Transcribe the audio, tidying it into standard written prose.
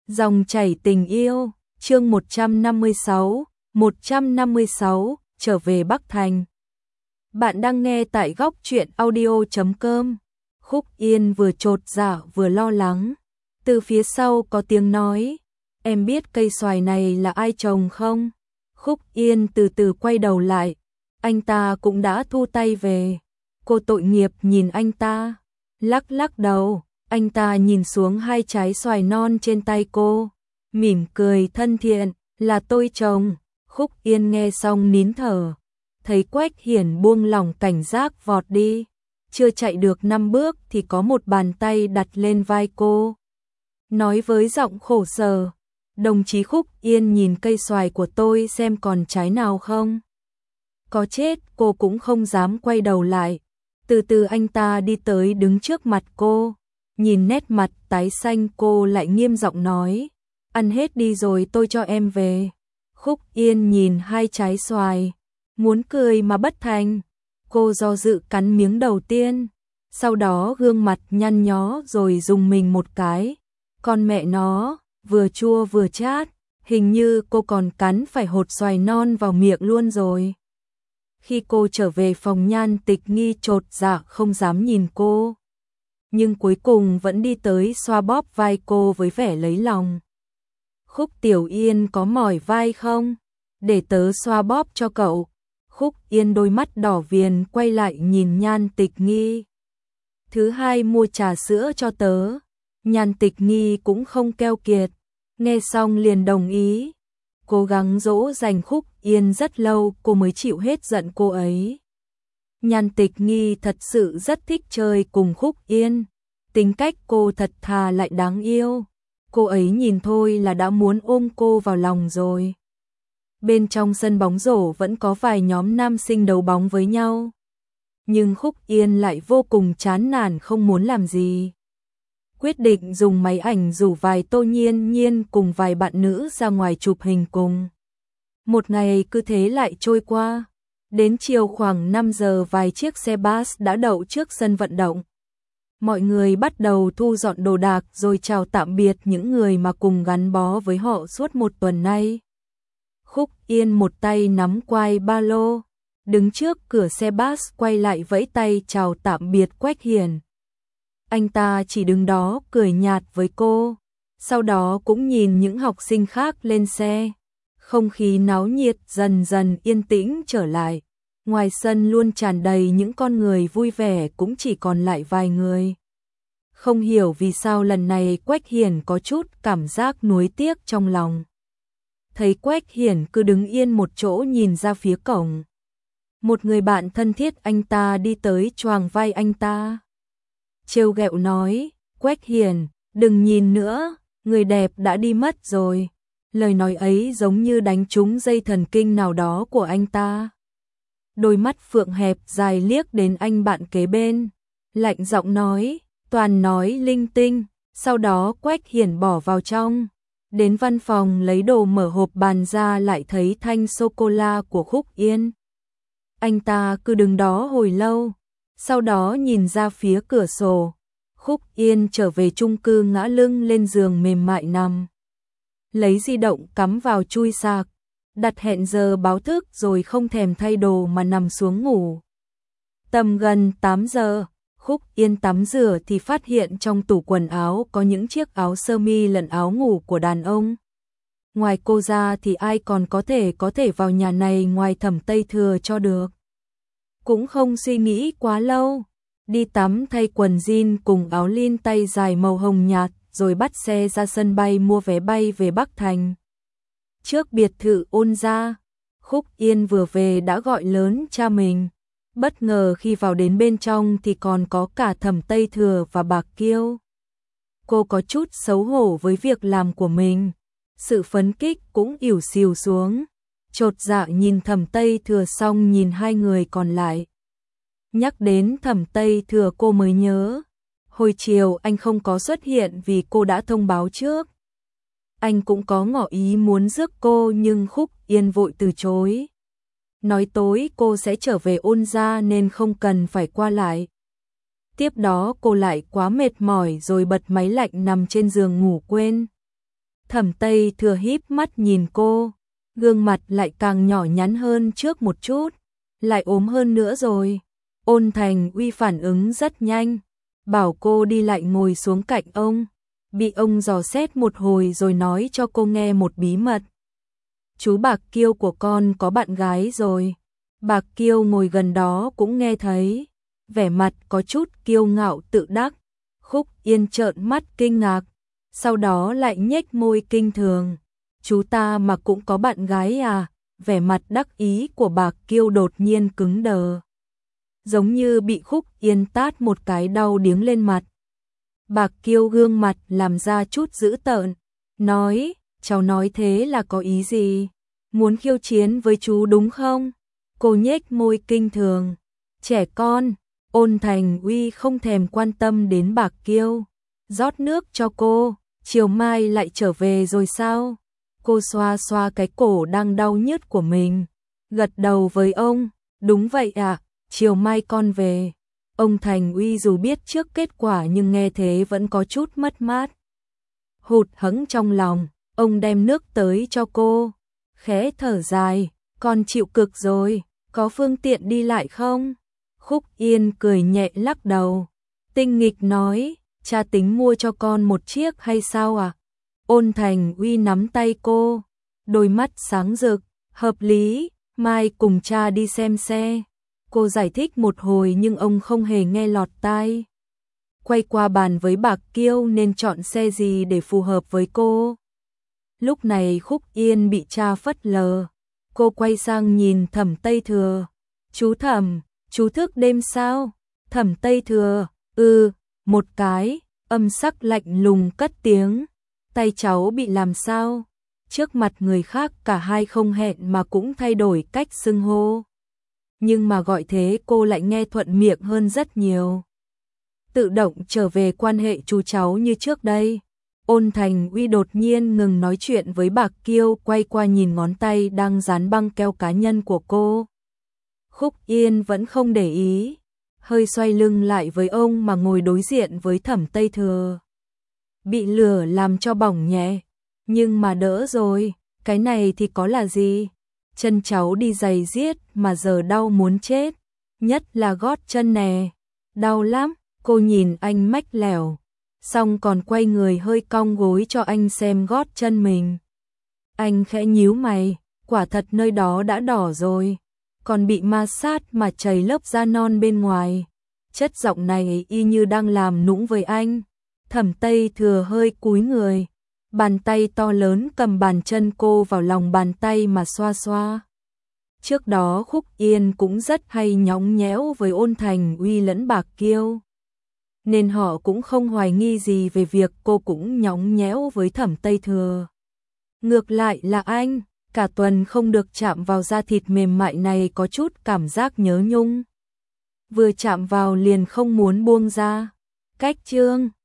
Dòng chảy tình yêu, chương 156, trở về Bắc Thành. Bạn đang nghe tại góc truyện audio.com. Khúc Yên vừa chột dạ vừa lo lắng. Từ phía sau có tiếng nói, em biết cây xoài này là ai trồng không? Khúc Yên từ từ quay đầu lại, anh ta cũng đã thu tay về. Cô tội nghiệp nhìn anh ta, lắc lắc đầu. Anh ta nhìn xuống hai trái xoài non trên tay cô, mỉm cười thân thiện, là tôi trồng. Khúc Yên nghe xong nín thở, thấy Quách Hiển buông lỏng cảnh giác vọt đi. Chưa chạy được 5 bước thì có một bàn tay đặt lên vai cô. Nói với giọng khổ sở, đồng chí Khúc Yên nhìn cây xoài của tôi xem còn trái nào không. Có chết cô cũng không dám quay đầu lại. Từ từ anh ta đi tới đứng trước mặt cô. Nhìn nét mặt tái xanh cô lại nghiêm giọng nói, ăn hết đi rồi tôi cho em về. Khúc Yên nhìn hai trái xoài, muốn cười mà bất thành. Cô do dự cắn miếng đầu tiên, sau đó gương mặt nhăn nhó rồi rùng mình một cái. Con mẹ nó, vừa chua vừa chát, hình như cô còn cắn phải hột xoài non vào miệng luôn rồi. Khi cô trở về phòng Nhan Tịch Nghi chột dạ không dám nhìn cô, nhưng cuối cùng vẫn đi tới xoa bóp vai cô với vẻ lấy lòng. Khúc Tiểu Yên có mỏi vai không? Để tớ xoa bóp cho cậu. Khúc Yên đôi mắt đỏ viền quay lại nhìn Nhan Tịch Nghi. Thứ hai mua trà sữa cho tớ. Nhan Tịch Nghi cũng không keo kiệt, nghe xong liền đồng ý. Cố gắng dỗ dành Khúc Yên rất lâu cô mới chịu hết giận cô ấy. Nhan Tịch Nghi thật sự rất thích chơi cùng Khúc Yên. Tính cách cô thật thà lại đáng yêu. Cô ấy nhìn thôi là đã muốn ôm cô vào lòng rồi. Bên trong sân bóng rổ vẫn có vài nhóm nam sinh đấu bóng với nhau. Nhưng Khúc Yên lại vô cùng chán nản không muốn làm gì. Quyết định dùng máy ảnh rủ vài Tô Nhiên Nhiên cùng vài bạn nữ ra ngoài chụp hình cùng. Một ngày cứ thế lại trôi qua. Đến chiều khoảng 5 giờ vài chiếc xe bus đã đậu trước sân vận động. Mọi người bắt đầu thu dọn đồ đạc rồi chào tạm biệt những người mà cùng gắn bó với họ suốt một tuần nay. Khúc Yên một tay nắm quai ba lô, đứng trước cửa xe bus quay lại vẫy tay chào tạm biệt Quách Hiển. Anh ta chỉ đứng đó cười nhạt với cô, sau đó cũng nhìn những học sinh khác lên xe. Không khí náo nhiệt dần dần yên tĩnh trở lại. Ngoài sân luôn tràn đầy những con người vui vẻ cũng chỉ còn lại vài người. Không hiểu vì sao lần này Quách Hiển có chút cảm giác nuối tiếc trong lòng. Thấy Quách Hiển cứ đứng yên một chỗ nhìn ra phía cổng. Một người bạn thân thiết anh ta đi tới choàng vai anh ta. Trêu ghẹo nói, Quách Hiển, đừng nhìn nữa, người đẹp đã đi mất rồi. Lời nói ấy giống như đánh trúng dây thần kinh nào đó của anh ta. Đôi mắt phượng hẹp dài liếc đến anh bạn kế bên, lạnh giọng nói, toàn nói linh tinh. Sau đó Quách Hiển bỏ vào trong. Đến văn phòng lấy đồ mở hộp bàn ra lại thấy thanh sô-cô-la của Khúc Yên. Anh ta cứ đứng đó hồi lâu, sau đó nhìn ra phía cửa sổ. Khúc Yên trở về chung cư ngã lưng lên giường mềm mại nằm. Lấy di động cắm vào chui sạc, đặt hẹn giờ báo thức rồi không thèm thay đồ mà nằm xuống ngủ. Tầm gần 8 giờ, Khúc Yên tắm rửa thì phát hiện trong tủ quần áo có những chiếc áo sơ mi lẫn áo ngủ của đàn ông. Ngoài cô ra thì ai còn có thể vào nhà này ngoài Thẩm Tây Thừa cho được. Cũng không suy nghĩ quá lâu, đi tắm thay quần jean cùng áo lin tay dài màu hồng nhạt rồi bắt xe ra sân bay mua vé bay về Bắc Thành. Trước biệt thự Ôn gia, Khúc Yên vừa về đã gọi lớn cha mình. Bất ngờ khi vào đến bên trong thì còn có cả Thẩm Tây Thừa và Bạc Kiêu. Cô có chút xấu hổ với việc làm của mình. Sự phấn kích cũng ỉu xìu xuống. Chột dạ nhìn Thẩm Tây Thừa xong nhìn hai người còn lại. Nhắc đến Thẩm Tây Thừa cô mới nhớ. Hồi chiều anh không có xuất hiện vì cô đã thông báo trước. Anh cũng có ngỏ ý muốn rước cô nhưng Khúc Yên vội từ chối. Nói tối cô sẽ trở về Ôn gia nên không cần phải qua lại. Tiếp đó cô lại quá mệt mỏi rồi bật máy lạnh nằm trên giường ngủ quên. Thẩm Tây Thừa híp mắt nhìn cô, gương mặt lại càng nhỏ nhắn hơn trước một chút, lại ốm hơn nữa rồi. Ôn Thành Uy phản ứng rất nhanh, bảo cô đi lại ngồi xuống cạnh ông, bị ông dò xét một hồi rồi nói cho cô nghe một bí mật. Chú Bạc Kiêu của con có bạn gái rồi. Bạc Kiêu ngồi gần đó cũng nghe thấy, vẻ mặt có chút kiêu ngạo tự đắc. Khúc Yên trợn mắt kinh ngạc, sau đó lại nhếch môi kinh thường. Chú ta mà cũng có bạn gái à? Vẻ mặt đắc ý của Bạc Kiêu đột nhiên cứng đờ, giống như bị Khúc Yên tát một cái đau điếng lên mặt. Bạc Kiêu gương mặt làm ra chút dữ tợn, nói, cháu nói thế là có ý gì? Muốn khiêu chiến với chú đúng không? Cô nhếch môi kinh thường. Trẻ con. Ôn Thành Uy không thèm quan tâm đến Bạc Kiêu, rót nước cho cô. Chiều mai lại trở về rồi sao? Cô xoa xoa cái cổ đang đau nhức của mình, gật đầu với ông. Đúng vậy ạ, chiều mai con về. Ông Thành Uy dù biết trước kết quả nhưng nghe thế vẫn có chút mất mát, hụt hẫng trong lòng. Ông đem nước tới cho cô, khẽ thở dài. Con chịu cực rồi, có phương tiện đi lại không? Khúc Yên cười nhẹ lắc đầu, tinh nghịch nói, cha tính mua cho con một chiếc hay sao à? Ôn Thành Uy nắm tay cô, đôi mắt sáng rực, hợp lý, mai cùng cha đi xem xe. Cô giải thích một hồi nhưng ông không hề nghe lọt tai. Quay qua bàn với Bạc Kiêu nên chọn xe gì để phù hợp với cô. Lúc này Khúc Yên bị cha phớt lờ, cô quay sang nhìn Thẩm Tây Thừa. Chú Thẩm, chú thức đêm sao? Thẩm Tây Thừa, một cái, âm sắc lạnh lùng cất tiếng. Tay cháu bị làm sao? Trước mặt người khác cả hai không hẹn mà cũng thay đổi cách xưng hô. Nhưng mà gọi thế cô lại nghe thuận miệng hơn rất nhiều. Tự động trở về quan hệ chú cháu như trước đây. Ôn Thành Uy đột nhiên ngừng nói chuyện với Bạc Kiêu, quay qua nhìn ngón tay đang dán băng keo cá nhân của cô. Khúc Yên vẫn không để ý, hơi xoay lưng lại với ông mà ngồi đối diện với Thẩm Tây Thừa. Bị lửa làm cho bỏng nhẹ, nhưng mà đỡ rồi, cái này thì có là gì? Chân cháu đi giày giết mà giờ đau muốn chết, nhất là gót chân nè, đau lắm. Cô nhìn anh mách lẻo, xong còn quay người hơi cong gối cho anh xem gót chân mình. Anh khẽ nhíu mày, quả thật nơi đó đã đỏ rồi, còn bị ma sát mà chảy lớp da non bên ngoài. Chất giọng này y như đang làm nũng với anh. Thẩm Tây Thừa hơi cúi người, bàn tay to lớn cầm bàn chân cô vào lòng bàn tay mà xoa xoa. Trước đó Khúc Yên cũng rất hay nhõng nhẽo với Ôn Thành Uy lẫn Bạc Kiêu, nên họ cũng không hoài nghi gì về việc cô cũng nhõng nhẽo với Thẩm Tây Thừa. Ngược lại là anh, cả tuần không được chạm vào da thịt mềm mại này có chút cảm giác nhớ nhung. Vừa chạm vào liền không muốn buông ra. Cách chương